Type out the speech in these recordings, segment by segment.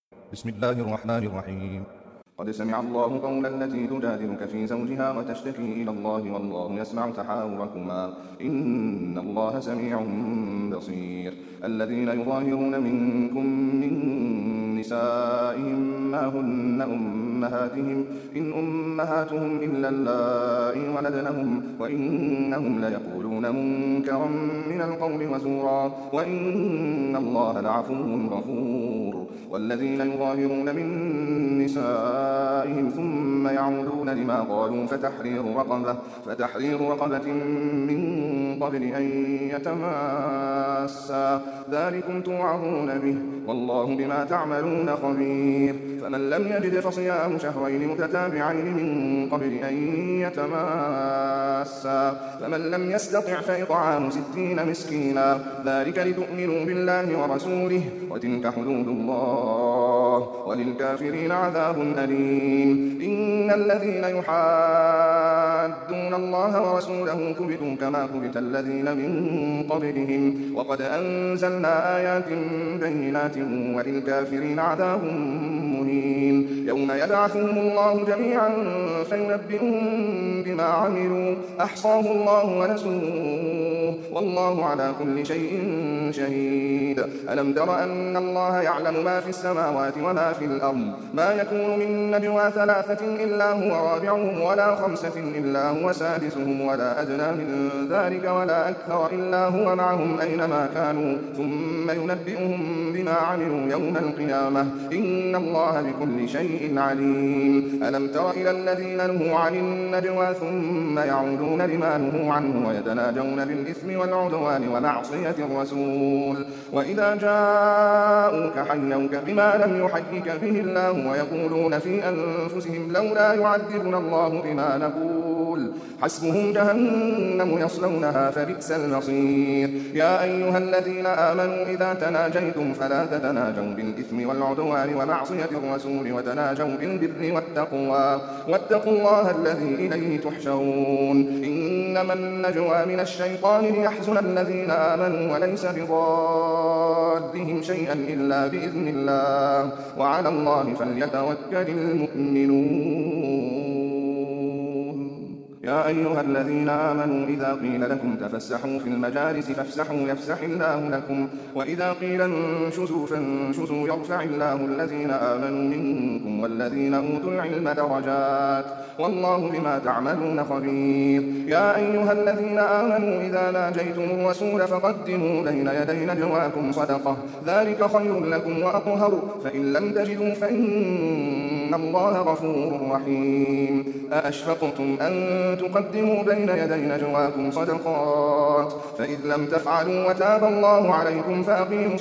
بسم الله الرحمن الرحيم. قد سمع الله قول التي تجادلك في زوجها وتشتكي إلى الله والله يسمع تحاوركما إن الله سميع بصير. الذين يظاهرون منكم من نسائهم ما هن أمهاتهم إن أمهاتهم إلا اللائي ولدنهم وإنهم ليقولون منكرا من القول وزورا وإن الله لعفو غفور. والذين يظاهرون من نسائهم ثم يعودون لما قالوا فتحرير رقبة من قبل أن يتماسا ذلكم توعظون به والله بما تعملون خبير. فمن لم يجد فصيام شهرين متتابعين من قبل أن يتماسا فمن لم يستطع فإطعام 60 مسكينا ذلك لتؤمنوا بالله ورسوله وتلك حدود الله وللكافرين عذاب أليم. إن الذين يحادون الله ورسوله كبتوا كما كبت الذين من قبلهم وقد أنزلنا آيات بينات وللكافرين عذاب مهين. يوم يبعثهم الله جميعا فينبئهم بما عملوا أحصاه الله ونسوه والله على كل شيء شهيد. ألم تر أن الله يعلم ما في السماوات وما في الأرض ما يكون من نجوى 3 إلا هو رابعهم ولا 5 إلا هو سادسهم ولا أدنى من ذلك ولا أكثر إلا هو معهم أينما كانوا ثم ينبئهم بما عملوا يوم القيامة إن الله بكل شيء عليم. ألم تر إلى الذين نهوا عن النجوى ثم يعودون لما نهوا عنه ويتناجون بالإثم والعدوان ومعصية الرسول وإذا جاءوك حيوك بما لم يحيك به الله ويقولون في أنفسهم لولا يعذبنا الله بما نقول حسبهم جهنم يصلونها فبئس المصير. يا أيها الذين آمنوا إذا تناجيتم فلا تتناجوا بالإثم والعدوان ومعصية الرسول وتناجوا بالبر والتقوى واتقوا الله الذي إليه تحشرون. إنما النجوى من الشيطان ليحزن الذين آمنوا وليس بضارهم شيئا إلا بإذن الله وعلى الله فليتوكل المؤمنون. يا أيها الذين آمنوا إذا قيل لكم تفسحوا في المجالس فافسحوا يفسح الله لكم وإذا قيل انشزوا فانشزوا يرفع الله الذين آمنوا منكم والذين أوتوا العلم درجات والله بما تعملون خبير. يا أيها الذين آمنوا إذا ناجيتم الرسول فقدموا بين يدي نجواكم صدقة ذلك خير لكم وأطهر فإن لم تجدوا فإن الله غفور رحيم. أأشفقتم أن تقدموا بين يدي نجواكم صدقات فإذ لم تفعلوا وتاب الله عليكم فأقيموا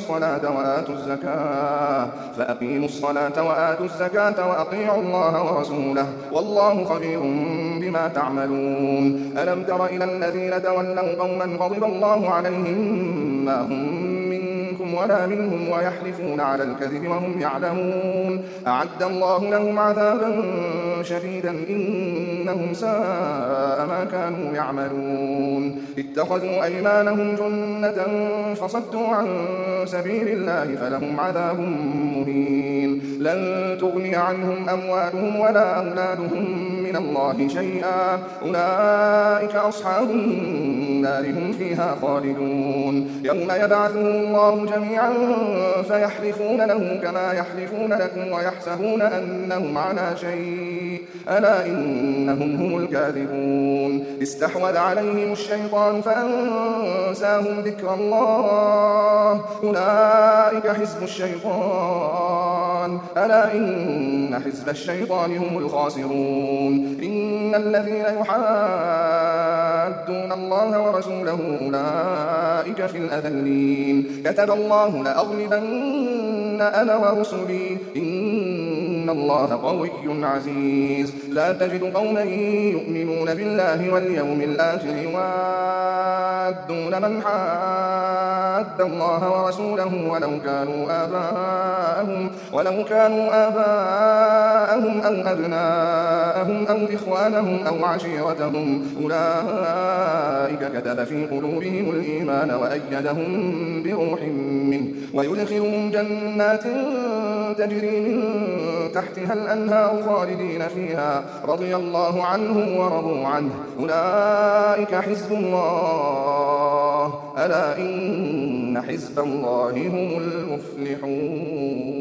الصلاة وآتوا الزكاة وأطيعوا الله ورسوله والله خبير بما تعملون. ألم تر إلى الذين تولوا قوما غضب الله عليهم ما هم منكم ولا منهم ويحلفون على الكذب وهم يعلمون أعد الله لهم عذابا شديدا إنهم ساء ما كانوا يعملون. اتخذوا أيمانهم جنة فصدوا عن سبيل الله فلهم عذاب مهين. لن تغني عنهم أموالهم ولا أولادهم من الله شيئا أولئك أصحاب النار هم فيها خالدون. يوم يبعثهم الله جميعا فيحلفون له كما يحلفون لكم ويحسبون أنهم على شيء ألا إنهم هم الكاذبون. استحوذ عليهم الشيطان فأنساهم ذكر الله أولئك حزب الشيطان ألا إن حزب الشيطان هم الخاسرون. إن الذين يحادون الله ورسوله أولئك في الأذلين. كتب الله لأغلبن أنا ورسلي إن إن الله قوي عزيز. لا تجد قوما يؤمنون بالله واليوم الآخر يوادون من حاد الله ورسوله ولو كانوا آباءهم أو أبناءهم أو إخوانهم أو عشيرتهم أولئك كتب في قلوبهم الإيمان وأيدهم بروح منه ويدخلهم جنات تجري من تحتها الأنهار خالدين فيها رضي الله عنهم ورضوا عنه أولئك حزب الله ألا إن حزب الله هم المفلحون.